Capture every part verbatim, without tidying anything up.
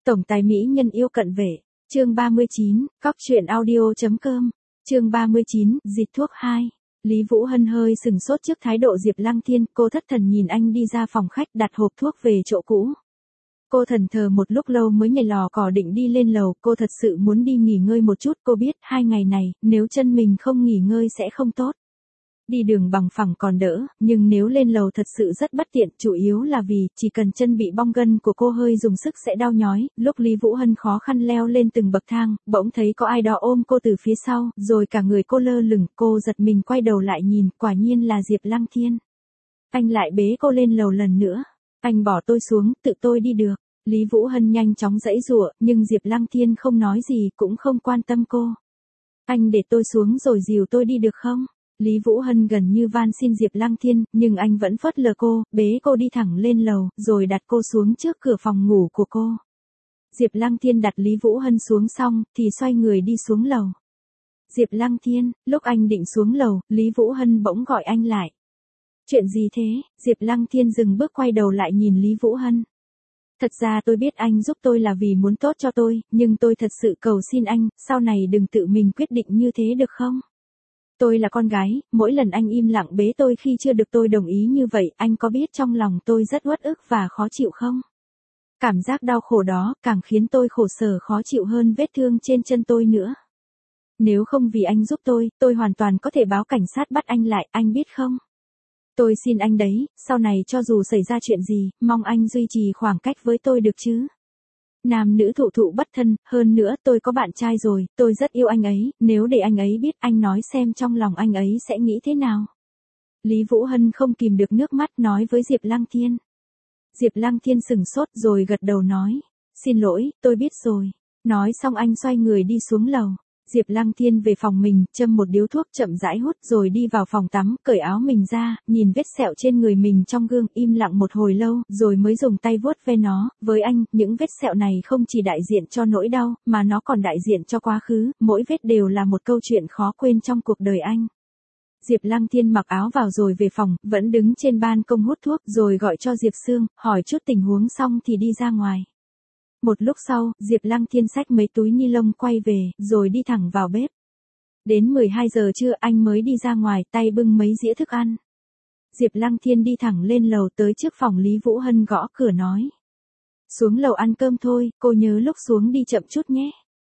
Tổng tài mỹ nhân yêu cận vệ, chương ba mươi chín, cóc truyện audio.com, chương ba mươi chín, dịch thuốc hai. Lý Vũ Hân hơi sừng sốt trước thái độ Diệp Lăng Thiên, cô thất thần nhìn anh đi ra phòng khách đặt hộp thuốc về chỗ cũ. Cô thẫn thờ một lúc lâu mới nhảy lò cò định đi lên lầu, cô thật sự muốn đi nghỉ ngơi một chút, cô biết hai ngày này, nếu chân mình không nghỉ ngơi sẽ không tốt. Đi đường bằng phẳng còn đỡ, nhưng nếu lên lầu thật sự rất bất tiện, chủ yếu là vì, chỉ cần chân bị bong gân của cô hơi dùng sức sẽ đau nhói. Lúc Lý Vũ Hân khó khăn leo lên từng bậc thang, bỗng thấy có ai đó ôm cô từ phía sau, rồi cả người cô lơ lửng, cô giật mình quay đầu lại nhìn, quả nhiên là Diệp Lăng Thiên. Anh lại bế cô lên lầu lần nữa. Anh bỏ tôi xuống, tự tôi đi được. Lý Vũ Hân nhanh chóng giãy giụa, nhưng Diệp Lăng Thiên không nói gì, cũng không quan tâm cô. Anh để tôi xuống rồi dìu tôi đi được không? Lý Vũ Hân gần như van xin Diệp Lăng Thiên, nhưng anh vẫn phớt lờ cô, bế cô đi thẳng lên lầu, rồi đặt cô xuống trước cửa phòng ngủ của cô. Diệp Lăng Thiên đặt Lý Vũ Hân xuống xong, thì xoay người đi xuống lầu. Diệp Lăng Thiên, lúc anh định xuống lầu, Lý Vũ Hân bỗng gọi anh lại. Chuyện gì thế? Diệp Lăng Thiên dừng bước quay đầu lại nhìn Lý Vũ Hân. Thật ra tôi biết anh giúp tôi là vì muốn tốt cho tôi, nhưng tôi thật sự cầu xin anh, sau này đừng tự mình quyết định như thế được không? Tôi là con gái, mỗi lần anh im lặng bế tôi khi chưa được tôi đồng ý như vậy, anh có biết trong lòng tôi rất uất ức và khó chịu không? Cảm giác đau khổ đó, càng khiến tôi khổ sở khó chịu hơn vết thương trên chân tôi nữa. Nếu không vì anh giúp tôi, tôi hoàn toàn có thể báo cảnh sát bắt anh lại, anh biết không? Tôi xin anh đấy, sau này cho dù xảy ra chuyện gì, mong anh duy trì khoảng cách với tôi được chứ? Nam nữ thụ thụ bất thân, hơn nữa tôi có bạn trai rồi, tôi rất yêu anh ấy, nếu để anh ấy biết, anh nói xem trong lòng anh ấy sẽ nghĩ thế nào. Lý Vũ Hân không kìm được nước mắt nói với Diệp Lăng Thiên. Diệp Lăng Thiên sừng sốt rồi gật đầu nói, xin lỗi, tôi biết rồi. Nói xong anh xoay người đi xuống lầu. Diệp Lăng Thiên về phòng mình, châm một điếu thuốc chậm rãi hút rồi đi vào phòng tắm, cởi áo mình ra, nhìn vết sẹo trên người mình trong gương, im lặng một hồi lâu, rồi mới dùng tay vuốt ve nó. Với anh, những vết sẹo này không chỉ đại diện cho nỗi đau, mà nó còn đại diện cho quá khứ, mỗi vết đều là một câu chuyện khó quên trong cuộc đời anh. Diệp Lăng Thiên mặc áo vào rồi về phòng, vẫn đứng trên ban công hút thuốc, rồi gọi cho Diệp Sương, hỏi chút tình huống xong thì đi ra ngoài. Một lúc sau, Diệp Lăng Thiên xách mấy túi ni lông quay về, rồi đi thẳng vào bếp. Đến mười hai giờ trưa anh mới đi ra ngoài, tay bưng mấy dĩa thức ăn. Diệp Lăng Thiên đi thẳng lên lầu tới trước phòng Lý Vũ Hân gõ cửa nói. Xuống lầu ăn cơm thôi, cô nhớ lúc xuống đi chậm chút nhé.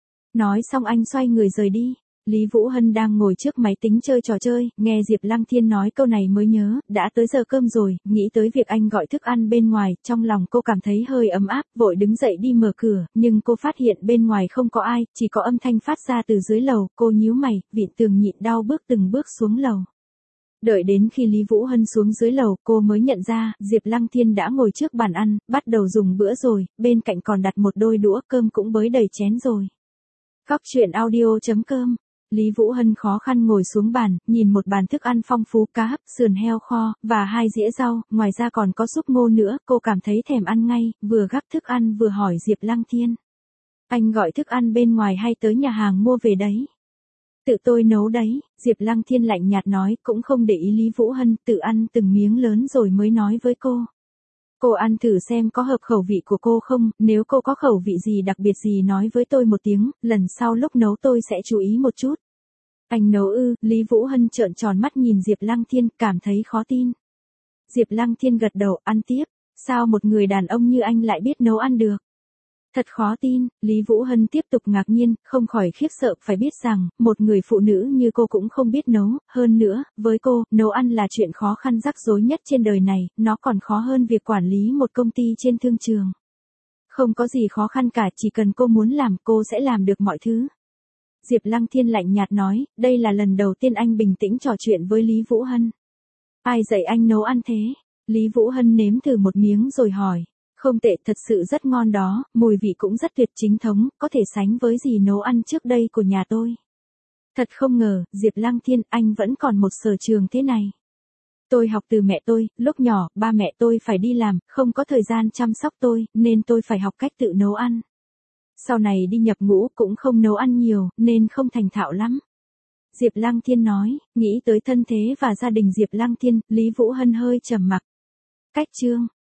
Nói xong anh xoay người rời đi. Lý Vũ Hân đang ngồi trước máy tính chơi trò chơi, nghe Diệp Lăng Thiên nói câu này mới nhớ, đã tới giờ cơm rồi, nghĩ tới việc anh gọi thức ăn bên ngoài, trong lòng cô cảm thấy hơi ấm áp, vội đứng dậy đi mở cửa, nhưng cô phát hiện bên ngoài không có ai, chỉ có âm thanh phát ra từ dưới lầu, cô nhíu mày, vịn tường nhịn đau bước từng bước xuống lầu. Đợi đến khi Lý Vũ Hân xuống dưới lầu, cô mới nhận ra, Diệp Lăng Thiên đã ngồi trước bàn ăn, bắt đầu dùng bữa rồi, bên cạnh còn đặt một đôi đũa, cơm cũng bới đầy chén rồi. Cóc truyện audio.com. Lý Vũ Hân khó khăn ngồi xuống bàn, nhìn một bàn thức ăn phong phú, cá hấp, sườn heo kho, và hai dĩa rau, ngoài ra còn có súp ngô nữa, cô cảm thấy thèm ăn ngay, vừa gắp thức ăn vừa hỏi Diệp Lăng Thiên. Anh gọi thức ăn bên ngoài hay tới nhà hàng mua về đấy? Tự tôi nấu đấy, Diệp Lăng Thiên lạnh nhạt nói, cũng không để ý Lý Vũ Hân, tự ăn từng miếng lớn rồi mới nói với cô. Cô ăn thử xem có hợp khẩu vị của cô không, nếu cô có khẩu vị gì đặc biệt gì nói với tôi một tiếng, lần sau lúc nấu tôi sẽ chú ý một chút. Anh nấu ư? Lý Vũ Hân trợn tròn mắt nhìn Diệp Lăng Thiên, cảm thấy khó tin. Diệp Lăng Thiên gật đầu, ăn tiếp, sao một người đàn ông như anh lại biết nấu ăn được? Thật khó tin, Lý Vũ Hân tiếp tục ngạc nhiên, không khỏi khiếp sợ, phải biết rằng, một người phụ nữ như cô cũng không biết nấu, hơn nữa, với cô, nấu ăn là chuyện khó khăn rắc rối nhất trên đời này, nó còn khó hơn việc quản lý một công ty trên thương trường. Không có gì khó khăn cả, chỉ cần cô muốn làm, cô sẽ làm được mọi thứ. Diệp Lăng Thiên lạnh nhạt nói, đây là lần đầu tiên anh bình tĩnh trò chuyện với Lý Vũ Hân. Ai dạy anh nấu ăn thế? Lý Vũ Hân nếm thử một miếng rồi hỏi. Không tệ, thật sự rất ngon đó, mùi vị cũng rất tuyệt chính thống, có thể sánh với gì nấu ăn trước đây của nhà tôi. Thật không ngờ, Diệp Lăng Thiên, anh vẫn còn một sở trường thế này. Tôi học từ mẹ tôi, lúc nhỏ, ba mẹ tôi phải đi làm, không có thời gian chăm sóc tôi, nên tôi phải học cách tự nấu ăn. Sau này đi nhập ngũ cũng không nấu ăn nhiều, nên không thành thạo lắm. Diệp Lăng Thiên nói, nghĩ tới thân thế và gia đình Diệp Lăng Thiên, Lý Vũ Hân hơi trầm mặc. Cách chương.